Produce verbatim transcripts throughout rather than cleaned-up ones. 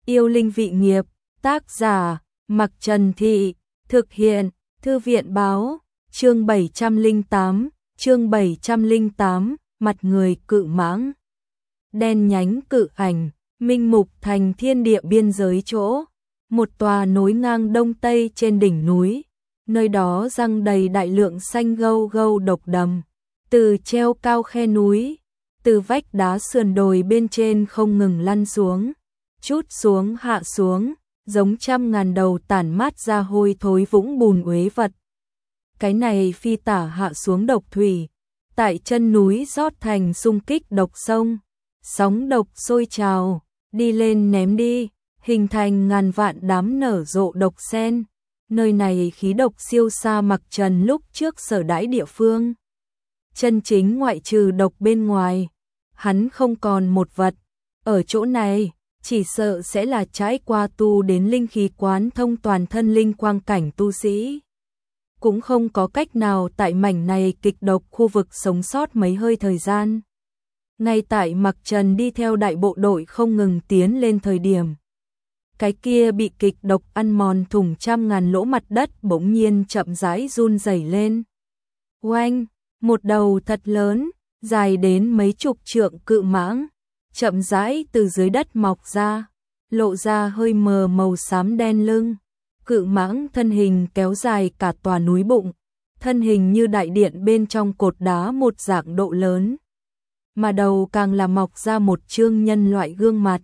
Yêu linh vị nghiệp, tác giả, Mặc Trần Thị, thực hiện, Thư viện báo, chương bảy trăm lẻ tám, chương bảy trăm lẻ tám, mặt người cự mãng. Đen nhánh cự ảnh, minh mục thành thiên địa biên giới chỗ, một tòa nối ngang đông tây trên đỉnh núi, nơi đó răng đầy đại lượng xanh gâu gâu độc đầm, từ treo cao khe núi, từ vách đá sườn đồi bên trên không ngừng lăn xuống, chút xuống hạ xuống, giống trăm ngàn đầu tản mát ra hôi thối vũng bùn uế vật. Cái này phi tả hạ xuống độc thủy, tại chân núi rót thành xung kích độc sông, sóng độc sôi trào, đi lên ném đi, hình thành ngàn vạn đám nở rộ độc sen. Nơi này khí độc siêu xa Mặc Trần lúc trước sở đãi địa phương. Chân chính ngoại trừ độc bên ngoài, hắn không còn một vật. Ở chỗ này, chỉ sợ sẽ là trải qua tu đến linh khí quán thông toàn thân linh quang cảnh tu sĩ. Cũng không có cách nào tại mảnh này kịch độc khu vực sống sót mấy hơi thời gian. Ngay tại Mặc Trần đi theo đại bộ đội không ngừng tiến lên thời điểm, cái kia bị kịch độc ăn mòn thủng trăm ngàn lỗ mặt đất bỗng nhiên chậm rãi run rẩy lên. Oanh, một đầu thật lớn, dài đến mấy chục trượng cự mãng, chậm rãi từ dưới đất mọc ra, lộ ra hơi mờ màu xám đen lưng. Cự mãng thân hình kéo dài cả tòa núi bụng, thân hình như đại điện bên trong cột đá một dạng độ lớn. Mà đầu càng là mọc ra một trương nhân loại gương mặt.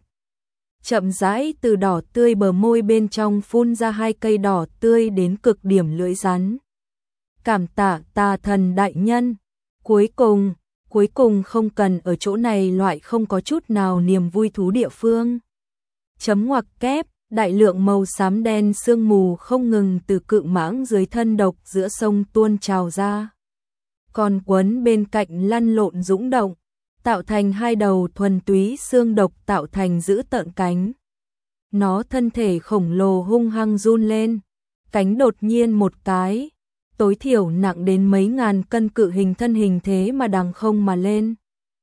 Chậm rãi từ đỏ tươi bờ môi bên trong phun ra hai cây đỏ tươi đến cực điểm lưỡi rắn. Cảm tạ tà thần đại nhân. Cuối cùng, cuối cùng không cần ở chỗ này loại không có chút nào niềm vui thú địa phương. Chấm ngoặc kép, đại lượng màu xám đen sương mù không ngừng từ cự mãng dưới thân độc giữa sông tuôn trào ra. Còn quấn bên cạnh lăn lộn dũng động, tạo thành hai đầu thuần túy xương độc tạo thành dữ tợn cánh. Nó thân thể khổng lồ hung hăng run lên, cánh đột nhiên một cái, tối thiểu nặng đến mấy ngàn cân cự hình thân hình thế mà đằng không mà lên.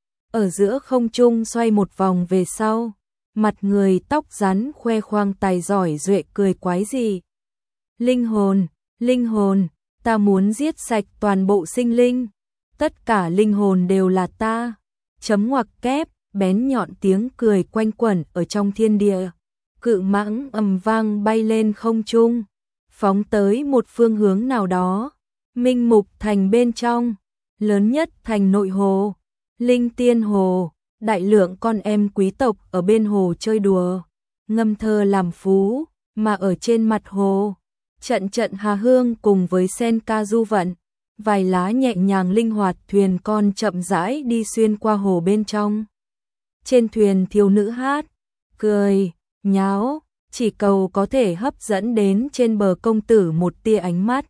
Ở giữa không trung xoay một vòng về sau, mặt người tóc rắn khoe khoang tài giỏi duệ cười quái gì. Linh hồn, linh hồn, ta muốn giết sạch toàn bộ sinh linh, tất cả linh hồn đều là ta. Chấm ngoặc kép, bén nhọn tiếng cười quanh quẩn ở trong thiên địa. Cự mãng ầm vang bay lên không trung, phóng tới một phương hướng nào đó. Minh mục thành bên trong, lớn nhất thành nội hồ, linh tiên hồ, đại lượng con em quý tộc ở bên hồ chơi đùa, ngâm thơ làm phú, mà ở trên mặt hồ, trận trận hà hương cùng với sen ca du vận. Vài lá nhẹ nhàng linh hoạt thuyền con chậm rãi đi xuyên qua hồ bên trong. Trên thuyền thiếu nữ hát, cười, nháo, chỉ cầu có thể hấp dẫn đến trên bờ công tử một tia ánh mắt.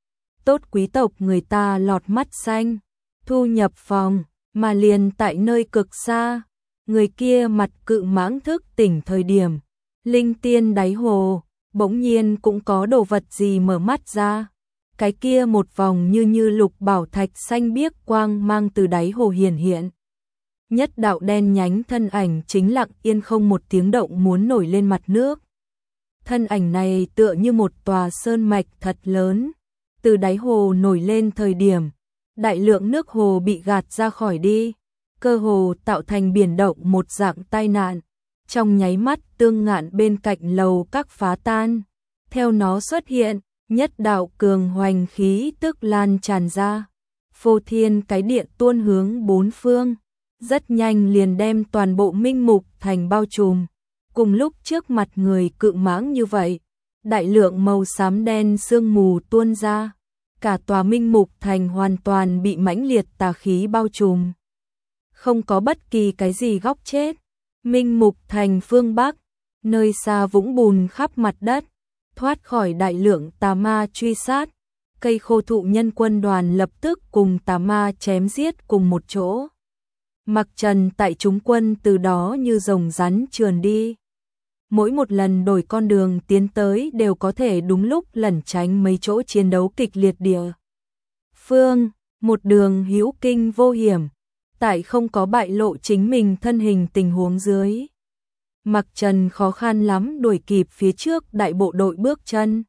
Tốt quý tộc người ta lọt mắt xanh, thu nhập phòng, mà liền tại nơi cực xa, người kia mặt cự mãng thức tỉnh thời điểm. Linh tiên đáy hồ, bỗng nhiên cũng có đồ vật gì mở mắt ra. Cái kia một vòng như như lục bảo thạch xanh biếc quang mang từ đáy hồ hiển hiện. Nhất đạo đen nhánh thân ảnh chính lặng yên không một tiếng động muốn nổi lên mặt nước. Thân ảnh này tựa như một tòa sơn mạch thật lớn. Từ đáy hồ nổi lên thời điểm, đại lượng nước hồ bị gạt ra khỏi đi. Cơ hồ tạo thành biển động một dạng tai nạn. Trong nháy mắt tương ngạn bên cạnh lầu các phá tan. Theo nó xuất hiện, nhất đạo cường hoành khí tức lan tràn ra, phô thiên cái địa tuôn hướng bốn phương, rất nhanh liền đem toàn bộ minh mục thành bao trùm. Cùng lúc trước mặt người cự mãng như vậy, đại lượng màu xám đen sương mù tuôn ra, cả tòa minh mục thành hoàn toàn bị mãnh liệt tà khí bao trùm. Không có bất kỳ cái gì góc chết. Minh mục thành phương Bắc, nơi xa vũng bùn khắp mặt đất, thoát khỏi đại lượng tà ma truy sát, cây khô thụ nhân quân đoàn lập tức cùng tà ma chém giết cùng một chỗ. Mặc Trần tại chúng quân từ đó như rồng rắn trườn đi. Mỗi một lần đổi con đường tiến tới đều có thể đúng lúc lẩn tránh mấy chỗ chiến đấu kịch liệt địa phương, một đường hữu kinh vô hiểm, tại không có bại lộ chính mình thân hình tình huống dưới. Mặc Trần khó khăn lắm đuổi kịp phía trước đại bộ đội bước chân.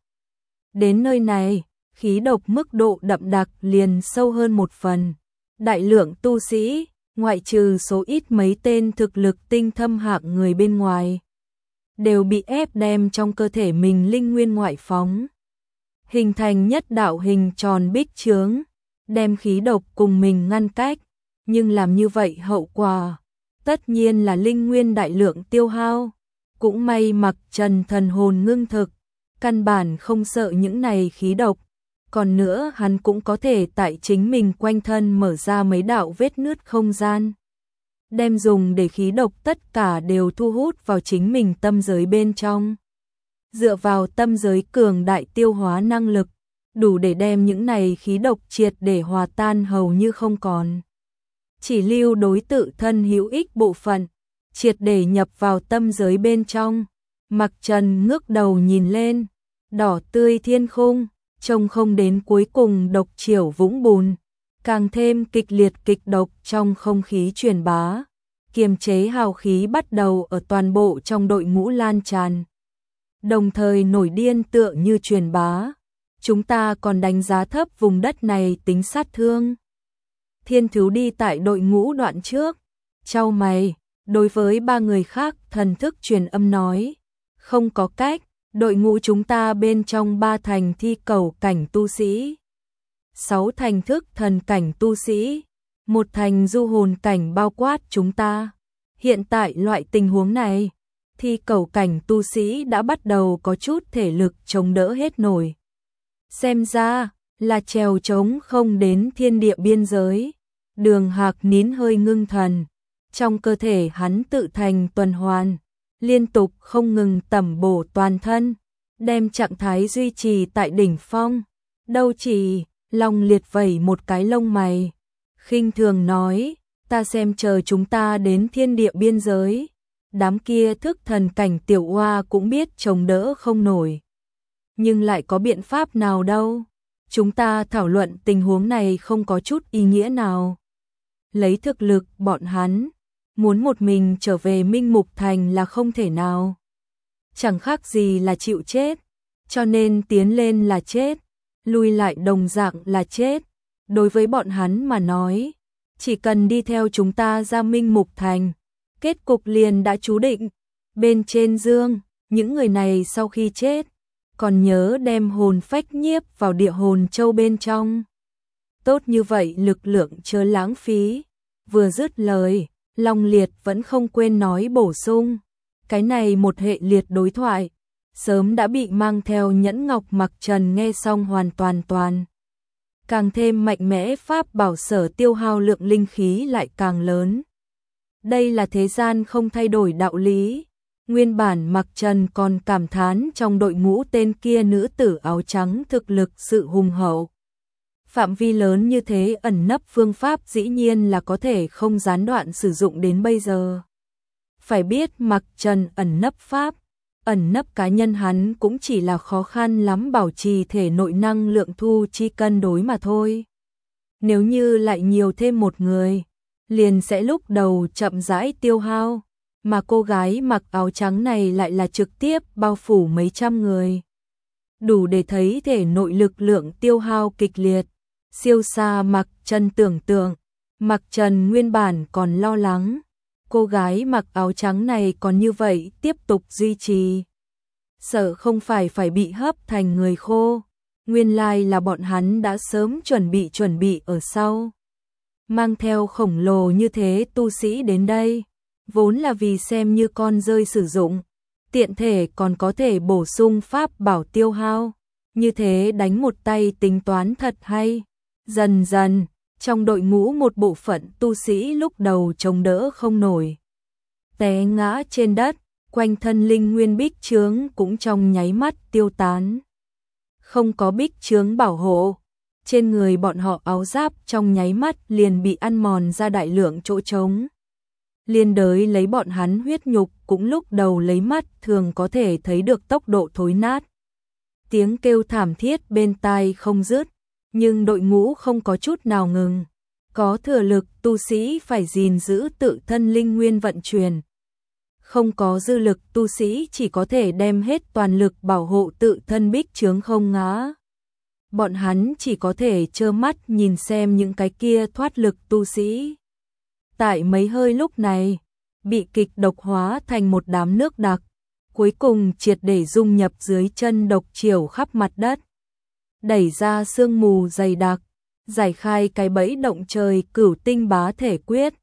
Đến nơi này, khí độc mức độ đậm đặc liền sâu hơn một phần. Đại lượng tu sĩ, ngoại trừ số ít mấy tên thực lực tinh thâm hạng người bên ngoài, đều bị ép đem trong cơ thể mình linh nguyên ngoại phóng, hình thành nhất đạo hình tròn bích chướng, đem khí độc cùng mình ngăn cách, nhưng làm như vậy hậu quả tất nhiên là linh nguyên đại lượng tiêu hao. Cũng may Mặc Trần thần hồn ngưng thực, căn bản không sợ những này khí độc, còn nữa hắn cũng có thể tại chính mình quanh thân mở ra mấy đạo vết nứt không gian, đem dùng để khí độc tất cả đều thu hút vào chính mình tâm giới bên trong. Dựa vào tâm giới cường đại tiêu hóa năng lực, đủ để đem những này khí độc triệt để hòa tan hầu như không còn. Chỉ lưu đối tự thân hữu ích bộ phận, triệt để nhập vào tâm giới bên trong. Mặc Trần ngước đầu nhìn lên, đỏ tươi thiên khung, trông không đến cuối cùng độc triểu vũng bùn, càng thêm kịch liệt kịch độc trong không khí truyền bá, kiềm chế hào khí bắt đầu ở toàn bộ trong đội ngũ lan tràn. Đồng thời nổi điên tựa như truyền bá, chúng ta còn đánh giá thấp vùng đất này tính sát thương. Thiên Thứ đi tại đội ngũ đoạn trước, chau mày, đối với ba người khác thần thức truyền âm nói, không có cách, đội ngũ chúng ta bên trong ba thành thi cầu cảnh tu sĩ, sáu thành thức thần cảnh tu sĩ, một thành du hồn cảnh bao quát chúng ta. Hiện tại loại tình huống này, thi cầu cảnh tu sĩ đã bắt đầu có chút thể lực chống đỡ hết nổi. Xem ra là trèo trống không đến thiên địa biên giới. Đường Hạc nín hơi ngưng thần, trong cơ thể hắn tự thành tuần hoàn, liên tục không ngừng tẩm bổ toàn thân, đem trạng thái duy trì tại đỉnh phong. Đâu chỉ, Long Liệt vẩy một cái lông mày, khinh thường nói, ta xem chờ chúng ta đến thiên địa biên giới, đám kia thức thần cảnh tiểu oa cũng biết chống đỡ không nổi. Nhưng lại có biện pháp nào đâu, chúng ta thảo luận tình huống này không có chút ý nghĩa nào. Lấy thực lực bọn hắn, muốn một mình trở về Minh Mục Thành là không thể nào. Chẳng khác gì là chịu chết, cho nên tiến lên là chết, lui lại đồng dạng là chết. Đối với bọn hắn mà nói, chỉ cần đi theo chúng ta ra Minh Mục Thành, kết cục liền đã chú định. Bên trên dương, những người này sau khi chết, còn nhớ đem hồn phách nhiếp vào địa hồn châu bên trong. Tốt như vậy lực lượng chớ lãng phí. Vừa dứt lời, Long Liệt vẫn không quên nói bổ sung. Cái này một hệ liệt đối thoại, sớm đã bị mang theo nhẫn ngọc Mặc Trần nghe xong hoàn toàn toàn. Càng thêm mạnh mẽ pháp bảo sở tiêu hao lượng linh khí lại càng lớn. Đây là thế gian không thay đổi đạo lý. Nguyên bản Mặc Trần còn cảm thán trong đội ngũ tên kia nữ tử áo trắng thực lực sự hùng hậu. Phạm vi lớn như thế ẩn nấp phương pháp dĩ nhiên là có thể không gián đoạn sử dụng đến bây giờ. Phải biết Mặc Trần ẩn nấp pháp, ẩn nấp cá nhân hắn cũng chỉ là khó khăn lắm bảo trì thể nội năng lượng thu chi cân đối mà thôi. Nếu như lại nhiều thêm một người, liền sẽ lúc đầu chậm rãi tiêu hao, mà cô gái mặc áo trắng này lại là trực tiếp bao phủ mấy trăm người. Đủ để thấy thể nội lực lượng tiêu hao kịch liệt. Siêu xa Mặc Trần tưởng tượng, Mặc Trần nguyên bản còn lo lắng, cô gái mặc áo trắng này còn như vậy tiếp tục duy trì, sợ không phải phải bị hấp thành người khô. Nguyên lai là bọn hắn đã sớm chuẩn bị chuẩn bị ở sau. Mang theo khổng lồ như thế tu sĩ đến đây, vốn là vì xem như con rơi sử dụng, tiện thể còn có thể bổ sung pháp bảo tiêu hao, như thế đánh một tay tính toán thật hay. Dần dần, trong đội ngũ một bộ phận tu sĩ lúc đầu chống đỡ không nổi, té ngã trên đất, quanh thân linh nguyên bích chướng cũng trong nháy mắt tiêu tán. Không có bích chướng bảo hộ, trên người bọn họ áo giáp trong nháy mắt liền bị ăn mòn ra đại lượng chỗ trống. Liên đới lấy bọn hắn huyết nhục cũng lúc đầu lấy mắt thường có thể thấy được tốc độ thối nát. Tiếng kêu thảm thiết bên tai không dứt. Nhưng đội ngũ không có chút nào ngừng, có thừa lực tu sĩ phải gìn giữ tự thân linh nguyên vận chuyển. không có dư lực tu sĩ chỉ có thể đem hết toàn lực bảo hộ tự thân bích chướng không ngã. Bọn hắn chỉ có thể trơ mắt nhìn xem những cái kia thoát lực tu sĩ. Tại mấy hơi lúc này, bị kịch độc hóa thành một đám nước đặc, cuối cùng triệt để dung nhập dưới chân độc chiều khắp mặt đất. Đẩy ra sương mù dày đặc, giải khai cái bẫy động trời cửu tinh bá thể quyết,